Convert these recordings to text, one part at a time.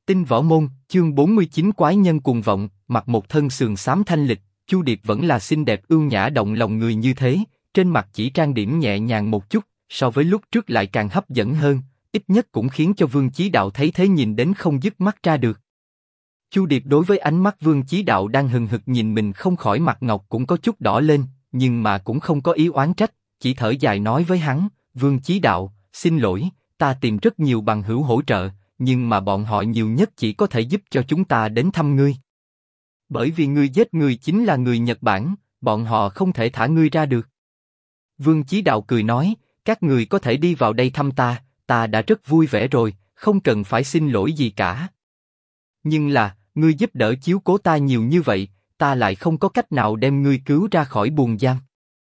Tinh Võ Môn, chương 49 Quái nhân cuồng vọng, mặc một thân sườn xám thanh lịch, Chu Điệp vẫn là xinh đẹp ưu nhã động lòng người như thế, trên mặt chỉ trang điểm nhẹ nhàng một chút, so với lúc trước lại càng hấp dẫn hơn, ít nhất cũng khiến cho Vương Chí Đạo thấy thế nhìn đến không dứt mắt ra được. Chu Điệp đối với ánh mắt Vương Chí Đạo đang hừng hực nhìn mình không khỏi mặt ngọc cũng có chút đỏ lên, nhưng mà cũng không có ý oán trách, chỉ thở dài nói với hắn, Vương Chí Đạo, xin lỗi, ta tìm rất nhiều bằng hữu hỗ trợ, nhưng mà bọn họ nhiều nhất chỉ có thể giúp cho chúng ta đến thăm ngươi. Bởi vì ngươi giết người chính là người Nhật Bản, bọn họ không thể thả ngươi ra được. Vương Chí Đạo cười nói, các người có thể đi vào đây thăm ta đã rất vui vẻ rồi, không cần phải xin lỗi gì cả. Nhưng là, ngươi giúp đỡ chiếu cố ta nhiều như vậy, ta lại không có cách nào đem ngươi cứu ra khỏi buồng giam.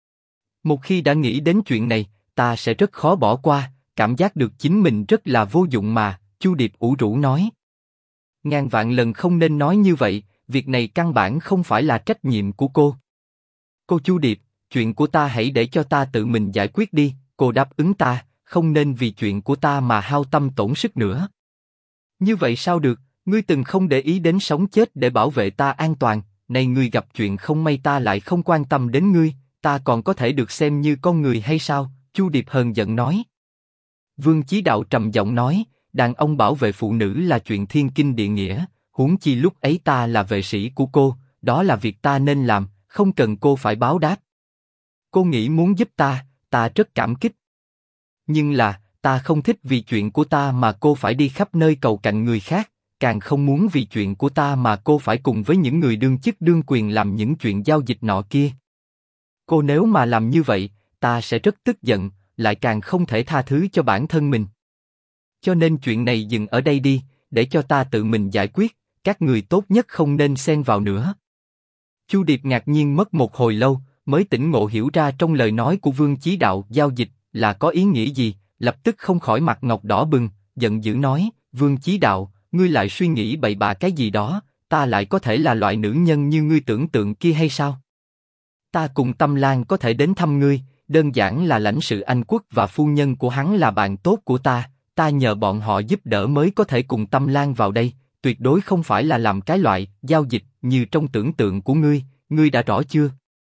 Một khi đã nghĩ đến chuyện này, ta sẽ rất khó bỏ qua, cảm giác được chính mình rất là vô dụng mà, Chu Điệp ủ rũ nói. Ngàn vạn lần không nên nói như vậy, việc này căn bản không phải là trách nhiệm của cô. Cô Chu Điệp, chuyện của ta hãy để cho ta tự mình giải quyết đi, cô đáp ứng ta, không nên vì chuyện của ta mà hao tâm tổn sức nữa. Như vậy sao được, ngươi từng không để ý đến sống chết để bảo vệ ta an toàn, nay ngươi gặp chuyện không may ta lại không quan tâm đến ngươi, ta còn có thể được xem như con người hay sao? Chu Điệp hờn giận nói. Vương Chí Đạo trầm giọng nói, đàn ông bảo vệ phụ nữ là chuyện thiên kinh địa nghĩa, huống chi lúc ấy ta là vệ sĩ của cô, đó là việc ta nên làm, không cần cô phải báo đáp. Cô nghĩ muốn giúp ta rất cảm kích. Nhưng là, ta không thích vì chuyện của ta mà cô phải đi khắp nơi cầu cạnh người khác, càng không muốn vì chuyện của ta mà cô phải cùng với những người đương chức đương quyền làm những chuyện giao dịch nọ kia. Cô nếu mà làm như vậy, ta sẽ rất tức giận, lại càng không thể tha thứ cho bản thân mình. Cho nên chuyện này dừng ở đây đi, để cho ta tự mình giải quyết, các người tốt nhất không nên xen vào nữa. Chu Điệp ngạc nhiên mất một hồi lâu, mới tỉnh ngộ hiểu ra trong lời nói của Vương Chí Đạo giao dịch là có ý nghĩa gì, lập tức không khỏi mặt ngọc đỏ bừng, giận dữ nói, Vương Chí Đạo, ngươi lại suy nghĩ bậy bạ cái gì đó, ta lại có thể là loại nữ nhân như ngươi tưởng tượng kia hay sao? Ta cùng Tâm Lan có thể đến thăm ngươi, đơn giản là lãnh sự Anh Quốc và phu nhân của hắn là bạn tốt của ta nhờ bọn họ giúp đỡ mới có thể cùng Tâm Lan vào đây, tuyệt đối không phải là làm cái loại giao dịch như trong tưởng tượng của ngươi đã rõ chưa?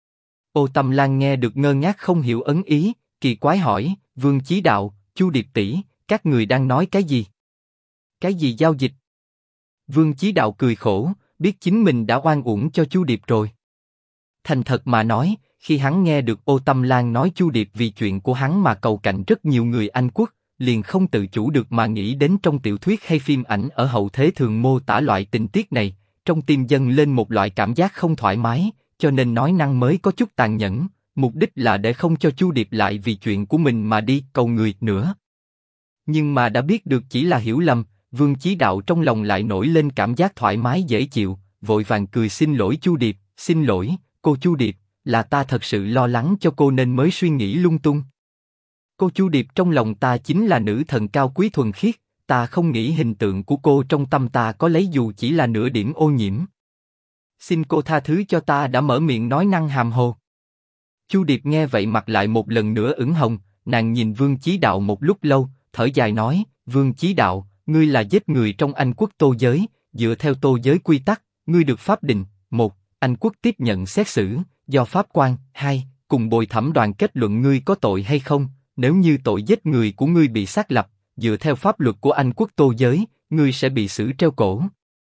Ô Tâm Lan nghe được ngơ ngác không hiểu ấn ý, kỳ quái hỏi, Vương Chí Đạo, Chu Điệp tỷ, các người đang nói cái gì? Cái gì giao dịch? Vương Chí Đạo cười khổ, biết chính mình đã oan uổng cho Chu Điệp rồi. Thành thật mà nói, khi hắn nghe được Ô Tâm Lan nói Chu Điệp vì chuyện của hắn mà cầu cạnh rất nhiều người Anh Quốc, liền không tự chủ được mà nghĩ đến trong tiểu thuyết hay phim ảnh ở hậu thế thường mô tả loại tình tiết này, trong tim dâng lên một loại cảm giác không thoải mái, cho nên nói năng mới có chút tàn nhẫn, mục đích là để không cho Chu Điệp lại vì chuyện của mình mà đi cầu người nữa. Nhưng mà đã biết được chỉ là hiểu lầm, Vương Chí Đạo trong lòng lại nổi lên cảm giác thoải mái dễ chịu, vội vàng cười xin lỗi Chu Điệp, xin lỗi, cô Chu Điệp, là ta thật sự lo lắng cho cô nên mới suy nghĩ lung tung. Cô Chu Điệp trong lòng ta chính là nữ thần cao quý thuần khiết, ta không nghĩ hình tượng của cô trong tâm ta có lấy dù chỉ là nửa điểm ô nhiễm. Xin cô tha thứ cho ta đã mở miệng nói năng hàm hồ. Chu Điệp nghe vậy mặt lại một lần nữa ửng hồng, nàng nhìn Vương Chí Đạo một lúc lâu, thở dài nói, Vương Chí Đạo, ngươi là giết người trong Anh Quốc Tô giới, dựa theo Tô giới quy tắc, ngươi được pháp định, 1. Anh Quốc tiếp nhận xét xử, do pháp quan, 2. Cùng bồi thẩm đoàn kết luận ngươi có tội hay không, nếu như tội giết người của ngươi bị xác lập, dựa theo pháp luật của Anh Quốc Tô giới, ngươi sẽ bị xử treo cổ.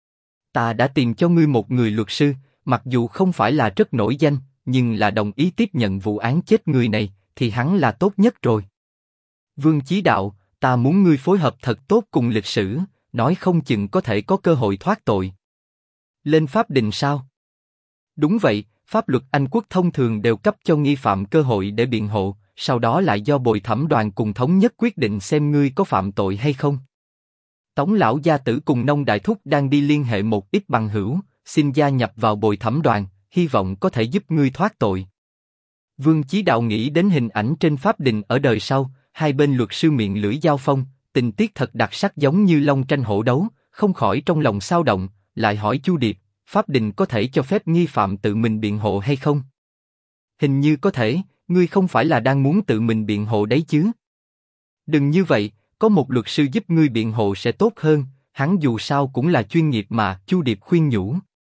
Ta đã tìm cho ngươi một người luật sư, mặc dù không phải là rất nổi danh, nhưng là đồng ý tiếp nhận vụ án chết người này, thì hắn là tốt nhất rồi. Vương Chí Đạo, ta muốn ngươi phối hợp thật tốt cùng lịch sử, nói không chừng có thể có cơ hội thoát tội. Lên pháp đình sao? Đúng vậy, pháp luật Anh Quốc thông thường đều cấp cho nghi phạm cơ hội để biện hộ, sau đó lại do bồi thẩm đoàn cùng thống nhất quyết định xem ngươi có phạm tội hay không. Tống lão gia tử cùng Nông đại thúc đang đi liên hệ một ít bằng hữu, xin gia nhập vào bồi thẩm đoàn, hy vọng có thể giúp ngươi thoát tội. Vương Chí Đạo nghĩ đến hình ảnh trên pháp đình ở đời sau, hai bên luật sư miệng lưỡi giao phong, tình tiết thật đặc sắc giống như long tranh hổ đấu, không khỏi trong lòng xao động, lại hỏi Chu Điệp, pháp đình có thể cho phép nghi phạm tự mình biện hộ hay không? Hình như có thể, ngươi không phải là đang muốn tự mình biện hộ đấy chứ? Đừng như vậy, có một luật sư giúp ngươi biện hộ sẽ tốt hơn, Hắn dù sao cũng là chuyên nghiệp mà, Chu Điệp khuyên nhủ.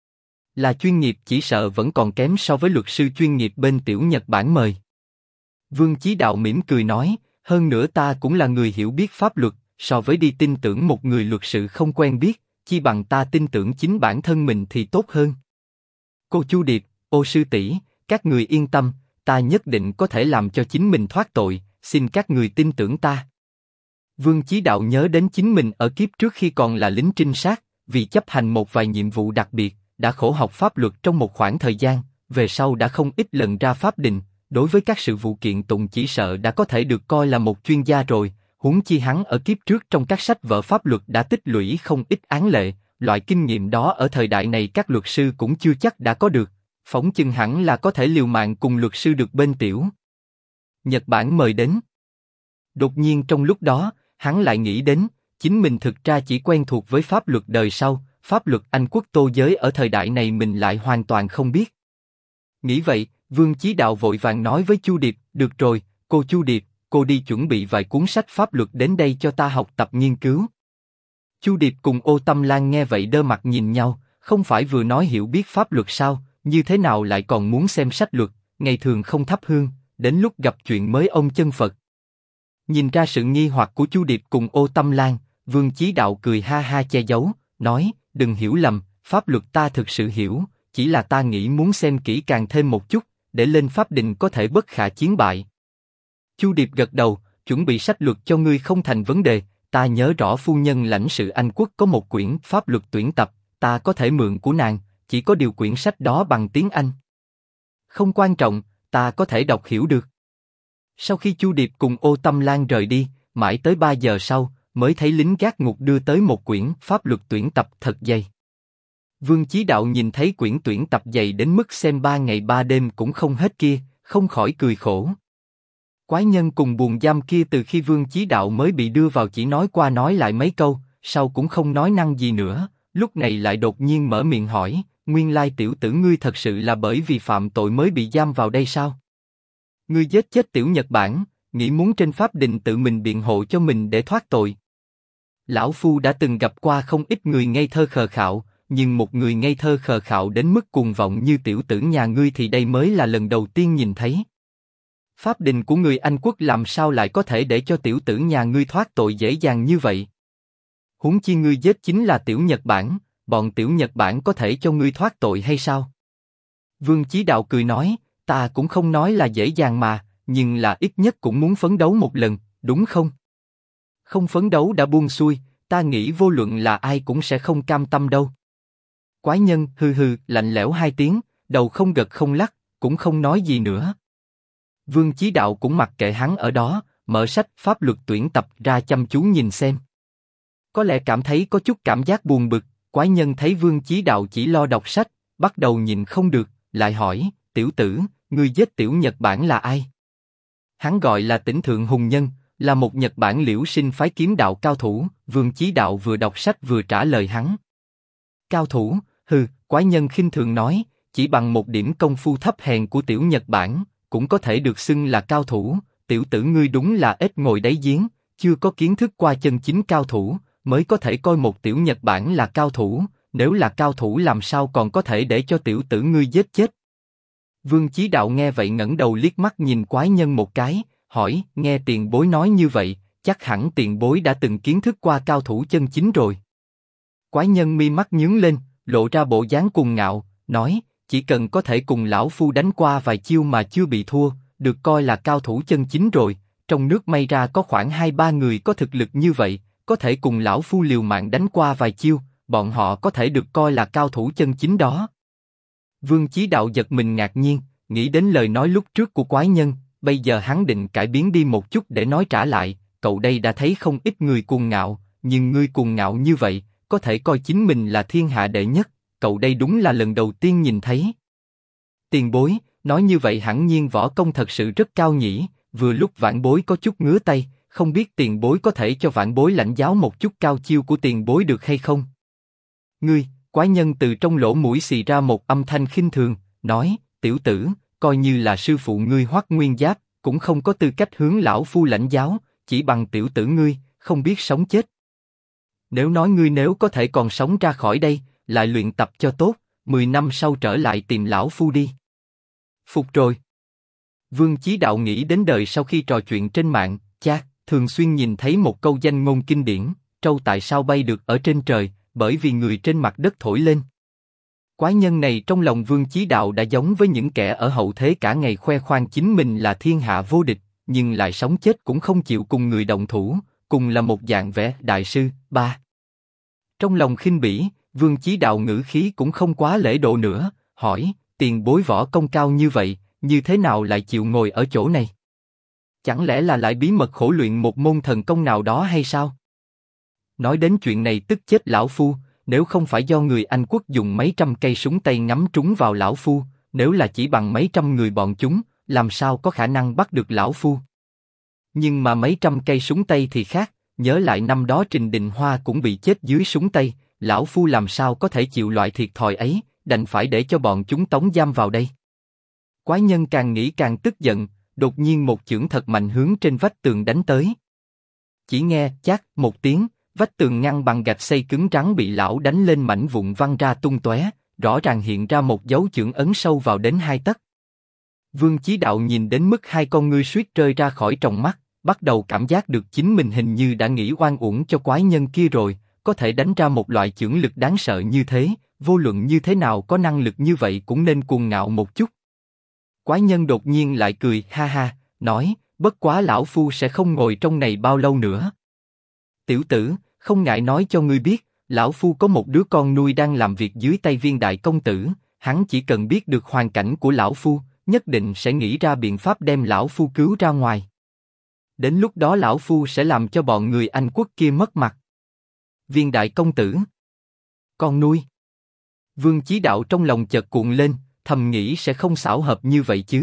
Là chuyên nghiệp chỉ sợ vẫn còn kém so với luật sư chuyên nghiệp bên tiểu Nhật Bản mời. Vương Chí Đạo mỉm cười nói, hơn nữa ta cũng là người hiểu biết pháp luật, so với đi tin tưởng một người luật sự không quen biết, chi bằng ta tin tưởng chính bản thân mình thì tốt hơn. Cô Chu Điệp, ô sư tỷ, các người yên tâm, ta nhất định có thể làm cho chính mình thoát tội, xin các người tin tưởng ta. Vương Chí Đạo nhớ đến chính mình ở kiếp trước khi còn là lính trinh sát, vì chấp hành một vài nhiệm vụ đặc biệt, đã khổ học pháp luật trong một khoảng thời gian, về sau đã không ít lần ra pháp đình, đối với các sự vụ kiện tụng chỉ sợ đã có thể được coi là một chuyên gia rồi, huống chi hắn ở kiếp trước trong các sách vở pháp luật đã tích lũy không ít án lệ, loại kinh nghiệm đó ở thời đại này các luật sư cũng chưa chắc đã có được, phỏng chừng hẳn là có thể liều mạng cùng luật sư được bên tiểu Nhật Bản mời đến. Đột nhiên trong lúc đó, hắn lại nghĩ đến, chính mình thực ra chỉ quen thuộc với pháp luật đời sau, pháp luật Anh quốc tô giới ở thời đại này mình lại hoàn toàn không biết. Nghĩ vậy, Vương Chí Đạo vội vàng nói với Chu Điệp, được rồi, cô Chu Điệp, cô đi chuẩn bị vài cuốn sách pháp luật đến đây cho ta học tập nghiên cứu. Chu Điệp cùng Ô Tâm Lan nghe vậy đơ mặt nhìn nhau, không phải vừa nói hiểu biết pháp luật sao, như thế nào lại còn muốn xem sách luật, ngày thường không thắp hương, đến lúc gặp chuyện mới ông chân Phật. Nhìn ra sự nghi hoặc của Chu Điệp cùng Ô Tâm Lan, Vương Chí Đạo cười ha ha che giấu, nói, đừng hiểu lầm, pháp luật ta thực sự hiểu, chỉ là ta nghĩ muốn xem kỹ càng thêm một chút, để lên pháp đình có thể bất khả chiến bại. Chu Điệp gật đầu, chuẩn bị sách luật cho ngươi không thành vấn đề, ta nhớ rõ phu nhân lãnh sự Anh quốc có một quyển pháp luật tuyển tập, ta có thể mượn của nàng, chỉ có điều quyển sách đó bằng tiếng Anh. Không quan trọng, ta có thể đọc hiểu được. Sau khi Chu Điệp cùng Ô Tâm Lan rời đi, mãi tới 3 giờ sau, mới thấy lính gác ngục đưa tới một quyển pháp luật tuyển tập thật dày. Vương Chí Đạo nhìn thấy quyển tuyển tập dày đến mức xem 3 ngày 3 đêm cũng không hết kia, không khỏi cười khổ. Quái nhân cùng buồng giam kia từ khi Vương Chí Đạo mới bị đưa vào chỉ nói qua nói lại mấy câu, sau cũng không nói năng gì nữa, lúc này lại đột nhiên mở miệng hỏi, nguyên lai tiểu tử ngươi thật sự là bởi vì phạm tội mới bị giam vào đây sao? Ngươi giết chết tiểu Nhật Bản, nghĩ muốn trên pháp đình tự mình biện hộ cho mình để thoát tội. Lão Phu đã từng gặp qua không ít người ngây thơ khờ khạo, nhưng một người ngây thơ khờ khạo đến mức cuồng vọng như tiểu tử nhà ngươi thì đây mới là lần đầu tiên nhìn thấy. Pháp đình của người Anh quốc làm sao lại có thể để cho tiểu tử nhà ngươi thoát tội dễ dàng như vậy? Huống chi ngươi giết chính là tiểu Nhật Bản, bọn tiểu Nhật Bản có thể cho ngươi thoát tội hay sao? Vương Chí Đạo cười nói, ta cũng không nói là dễ dàng mà, nhưng là ít nhất cũng muốn phấn đấu một lần, đúng không? Không phấn đấu đã buông xuôi, ta nghĩ vô luận là ai cũng sẽ không cam tâm đâu. Quái nhân hừ hừ lạnh lẽo 2 tiếng, đầu không gật không lắc, cũng không nói gì nữa. Vương Chí Đạo cũng mặc kệ hắn ở đó, mở sách pháp luật tuyển tập ra chăm chú nhìn xem. Có lẽ cảm thấy có chút cảm giác buồn bực, quái nhân thấy Vương Chí Đạo chỉ lo đọc sách, bắt đầu nhìn không được, lại hỏi, tiểu tử, ngươi giết tiểu Nhật Bản là ai? Hắn gọi là Tỉnh Thượng Hùng Nhân, là một Nhật Bản liễu sinh phái kiếm đạo cao thủ. Vương Chí Đạo vừa đọc sách vừa trả lời hắn. Cao thủ, hừ, quái nhân khinh thường nói, chỉ bằng một điểm công phu thấp hèn của tiểu Nhật Bản, cũng có thể được xưng là cao thủ. Tiểu tử ngươi đúng là ếch ngồi đáy giếng, chưa có kiến thức qua chân chính cao thủ, mới có thể coi một tiểu Nhật Bản là cao thủ. Nếu là cao thủ làm sao còn có thể để cho tiểu tử ngươi giết chết? Vương Chí Đạo nghe vậy ngẩng đầu liếc mắt nhìn quái nhân một cái, hỏi, nghe tiền bối nói như vậy, chắc hẳn tiền bối đã từng kiến thức qua cao thủ chân chính rồi. Quái nhân mi mắt nhướng lên, lộ ra bộ dáng cuồng ngạo, nói, chỉ cần có thể cùng lão phu đánh qua vài chiêu mà chưa bị thua, được coi là cao thủ chân chính rồi. Trong nước may ra có khoảng 2-3 người có thực lực như vậy, có thể cùng lão phu liều mạng đánh qua vài chiêu, bọn họ có thể được coi là cao thủ chân chính đó. Vương Chí Đạo giật mình ngạc nhiên, nghĩ đến lời nói lúc trước của quái nhân, bây giờ hắn định cải biến đi một chút để nói trả lại, cậu đây đã thấy không ít người cuồng ngạo, nhưng ngươi cuồng ngạo như vậy, có thể coi chính mình là thiên hạ đệ nhất, cậu đây đúng là lần đầu tiên nhìn thấy. Tiền bối, nói như vậy hẳn nhiên võ công thật sự rất cao nhỉ, vừa lúc vãn bối có chút ngứa tay, không biết tiền bối có thể cho vãn bối lãnh giáo một chút cao chiêu của tiền bối được hay không? Ngươi, quái nhân từ trong lỗ mũi xì ra một âm thanh khinh thường, nói, tiểu tử, coi như là sư phụ ngươi Hoắc Nguyên Giáp, cũng không có tư cách hướng lão phu lãnh giáo, chỉ bằng tiểu tử ngươi, không biết sống chết. Nếu nói ngươi nếu có thể còn sống ra khỏi đây, lại luyện tập cho tốt, 10 năm sau trở lại tìm lão phu đi. Phục rồi. Vương Chí Đạo nghĩ đến đời sau khi trò chuyện trên mạng, thường xuyên nhìn thấy một câu danh ngôn kinh điển, trâu tại sao bay được ở trên trời, bởi vì người trên mặt đất thổi lên. Quái nhân này trong lòng Vương Chí Đạo đã giống với những kẻ ở hậu thế cả ngày khoe khoang chính mình là thiên hạ vô địch, nhưng lại sống chết cũng không chịu cùng người đồng thủ, cùng là một dạng vẻ đại sư. Trong lòng khinh bỉ, Vương Chí Đạo ngữ khí cũng không quá lễ độ nữa, hỏi, tiền bối võ công cao như vậy, như thế nào lại chịu ngồi ở chỗ này? Chẳng lẽ là lại bí mật khổ luyện một môn thần công nào đó hay sao? Nói đến chuyện này tức chết lão phu, nếu không phải do người Anh quốc dùng mấy trăm cây súng tay ngắm trúng vào lão phu, nếu là chỉ bằng mấy trăm người bọn chúng, làm sao có khả năng bắt được lão phu? Nhưng mà mấy trăm cây súng tay thì khác, nhớ lại năm đó Trình Đình Hoa cũng bị chết dưới súng tay, lão phu làm sao có thể chịu loại thiệt thòi ấy, đành phải để cho bọn chúng tống giam vào đây. Quái nhân càng nghĩ càng tức giận, đột nhiên một chưởng thật mạnh hướng trên vách tường đánh tới. Chỉ nghe chát một tiếng, vách tường ngăn bằng gạch xây cứng rắn bị lão đánh lên mảnh vụn văng ra tung tóe, rõ ràng hiện ra một dấu chưởng ấn sâu vào đến 2 tấc. Vương Chí Đạo nhìn đến mức hai con ngươi suýt rơi ra khỏi tròng mắt, bắt đầu cảm giác được chính mình hình như đã nghĩ oan uổng cho quái nhân kia rồi, có thể đánh ra một loại chưởng lực đáng sợ như thế, vô luận như thế nào có năng lực như vậy cũng nên cuồng ngạo một chút. Quái nhân đột nhiên lại cười ha ha, nói, bất quá lão phu sẽ không ngồi trong này bao lâu nữa. Tiểu tử, không ngại nói cho ngươi biết, lão phu có một đứa con nuôi đang làm việc dưới tay Viên đại công tử, hắn chỉ cần biết được hoàn cảnh của lão phu, nhất định sẽ nghĩ ra biện pháp đem lão phu cứu ra ngoài. Đến lúc đó lão phu sẽ làm cho bọn người Anh quốc kia mất mặt. Viên đại công tử, con nuôi. Vương Chí Đạo trong lòng chợt cuộn lên, thầm nghĩ sẽ không xảo hợp như vậy chứ.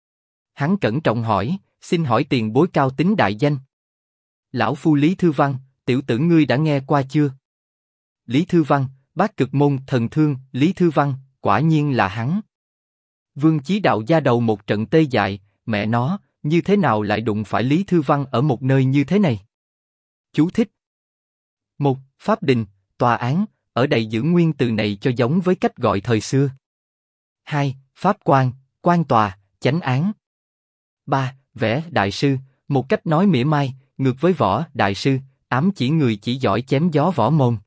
Hắn cẩn trọng hỏi, xin hỏi tiền bối cao tính đại danh. Lão phu Lý Thư Văn, tiểu tử ngươi đã nghe qua chưa? Lý Thư Văn, Bát Cực môn thần thương, Lý Thư Văn, quả nhiên là hắn. Vương Chí Đạo da đầu một trận tê dại, mẹ nó, như thế nào lại đụng phải Lý Thư Văn ở một nơi như thế này? Chú thích. 1. Pháp đình, tòa án, ở đây giữ nguyên từ này cho giống với cách gọi thời xưa. 2. Pháp quan, quan tòa, chánh án. 3. Vẽ đại sư, một cách nói mỉa mai, ngược với võ đại sư, ám chỉ người chỉ giỏi chém gió võ mồm.